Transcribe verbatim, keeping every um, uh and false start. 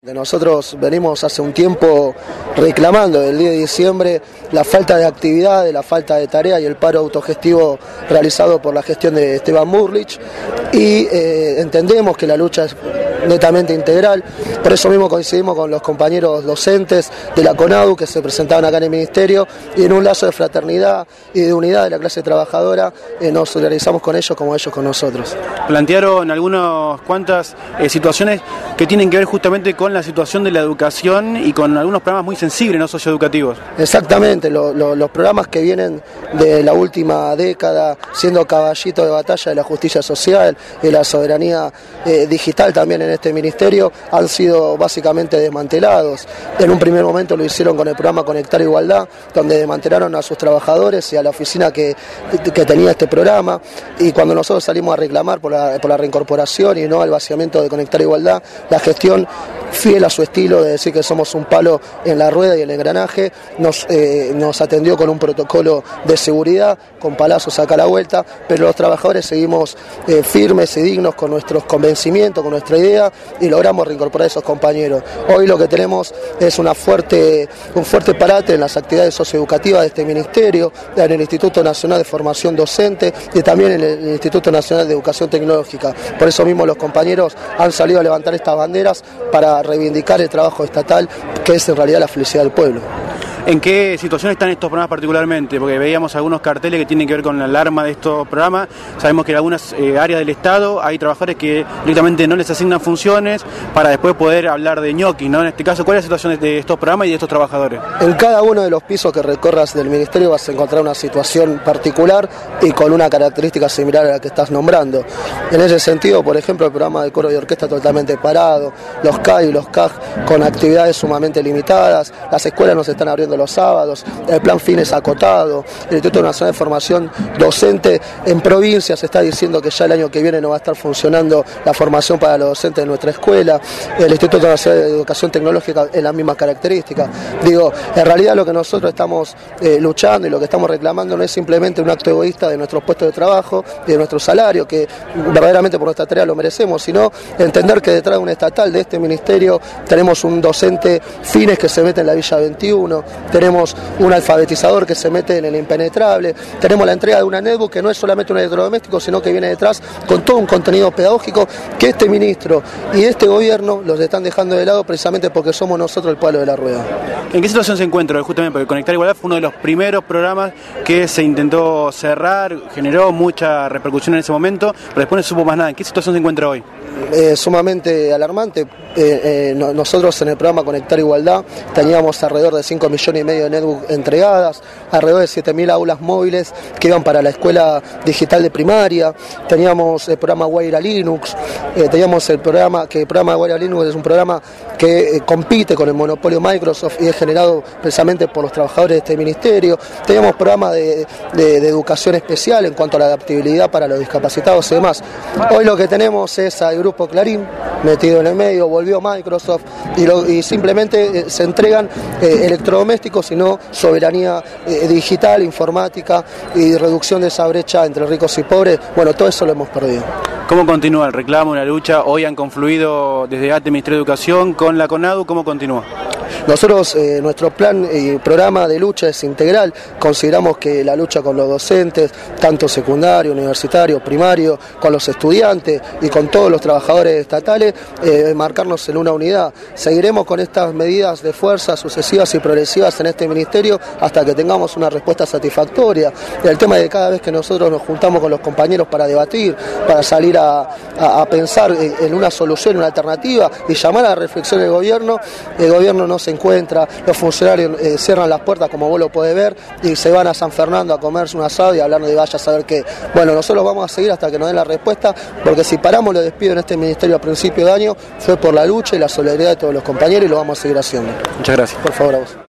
Nosotros venimos hace un tiempo reclamando el diez de diciembre la falta de actividad, la falta de tarea y el paro autogestivo realizado por la gestión de Esteban Bullrich, y eh, entendemos que la lucha es netamente integral. Por eso mismo coincidimos con los compañeros docentes de la CONADU que se presentaban acá en el Ministerio, y en un lazo de fraternidad y de unidad de la clase trabajadora eh, nos solidarizamos con ellos como ellos con nosotros. Plantearon algunas cuantas eh, situaciones que tienen que ver justamente con la situación de la educación y con algunos programas muy sensibles, no socioeducativos. Exactamente, lo, lo, los programas que vienen de la última década siendo caballito de batalla de la justicia social y la soberanía eh, digital también en este ministerio han sido básicamente desmantelados. En un primer momento lo hicieron con el programa Conectar Igualdad, donde desmantelaron a sus trabajadores y a la oficina que, que tenía este programa, y cuando nosotros salimos a reclamar por la, por la reincorporación y no al vaciamiento de Conectar Igualdad, la gestión, fiel a su estilo de decir que somos un palo en la rueda y el engranaje, nos, eh, nos atendió con un protocolo de seguridad, con palazos acá a la vuelta, pero los trabajadores seguimos eh, firmes y dignos con nuestros convencimientos, con nuestra idea, y logramos reincorporar a esos compañeros. Hoy lo que tenemos es una fuerte, un fuerte parate en las actividades socioeducativas de este ministerio, en el Instituto Nacional de Formación Docente y también en el Instituto Nacional de Educación Tecnológica. Por eso mismo los compañeros han salido a levantar estas banderas para reivindicar el trabajo estatal, que es en realidad la felicidad del pueblo. ¿En qué situación están estos programas particularmente? Porque veíamos algunos carteles que tienen que ver con la alarma de estos programas. Sabemos que en algunas eh, áreas del Estado hay trabajadores que directamente no les asignan funciones para después poder hablar de ñoquis, ¿no? En este caso, ¿cuál es la situación de estos programas y de estos trabajadores? En cada uno de los pisos que recorras del Ministerio vas a encontrar una situación particular y con una característica similar a la que estás nombrando. En ese sentido, por ejemplo, el programa de coro y orquesta totalmente parado, los C A I y los C A G con actividades sumamente limitadas, las escuelas no se están abriendo los sábados, el plan fines acotado, el Instituto Nacional de Formación Docente en provincias se está diciendo que ya el año que viene no va a estar funcionando la formación para los docentes de nuestra escuela, el Instituto Nacional de Educación Tecnológica en las mismas características. Digo, en realidad lo que nosotros estamos eh, luchando y lo que estamos reclamando no es simplemente un acto egoísta de nuestros puestos de trabajo y de nuestro salario, que verdaderamente por nuestra tarea lo merecemos, sino entender que detrás de un estatal de este ministerio tenemos un docente fines que se mete en la Villa veintiuno, tenemos un alfabetizador que se mete en el impenetrable, tenemos la entrega de una netbook que no es solamente un electrodoméstico, sino que viene detrás con todo un contenido pedagógico que este ministro y este gobierno los están dejando de lado precisamente porque somos nosotros el palo de la rueda. ¿En qué situación se encuentra justamente? Porque Conectar Igualdad fue uno de los primeros programas que se intentó cerrar, generó mucha repercusión en ese momento, pero después no supo más nada. ¿En qué situación se encuentra hoy? Eh, sumamente alarmante. Eh, eh, no, nosotros en el programa Conectar Igualdad teníamos alrededor de cinco millones y medio de netbooks entregadas, alrededor de siete mil aulas móviles que iban para la escuela digital de primaria, teníamos el programa Guaira Linux, eh, teníamos el programa, que el programa Guaira Linux es un programa que eh, compite con el monopolio Microsoft y es generado precisamente por los trabajadores de este ministerio, teníamos programas de, de, de educación especial en cuanto a la adaptabilidad para los discapacitados y demás. Hoy lo que tenemos es al Grupo Clarín metido en el medio, volvió Microsoft y, lo, y simplemente eh, se entregan eh, electrodomésticos y no soberanía eh, digital, informática y reducción de esa brecha entre ricos y pobres. Bueno, todo eso lo hemos perdido. ¿Cómo continúa el reclamo, la lucha? Hoy han confluido desde ATE, Ministerio de Educación, con la CONADU. ¿Cómo continúa? Nosotros, eh, nuestro plan y programa de lucha es integral. Consideramos que la lucha con los docentes, tanto secundario, universitario, primario, con los estudiantes y con todos los trabajadores estatales, eh, marcarnos en una unidad. Seguiremos con estas medidas de fuerza sucesivas y progresivas en este ministerio hasta que tengamos una respuesta satisfactoria. El tema de cada vez que nosotros nos juntamos con los compañeros para debatir, para salir a, a, a pensar en una solución, una alternativa y llamar a la reflexión del gobierno, el gobierno no se encuentra, los funcionarios eh, cierran las puertas como vos lo podés ver y se van a San Fernando a comerse un asado y a hablar de vaya a saber qué. Bueno, nosotros vamos a seguir hasta que nos den la respuesta, porque si paramos los despidos en este ministerio a principio de año fue por la lucha y la solidaridad de todos los compañeros y lo vamos a seguir haciendo. Muchas gracias. Por favor, a vos.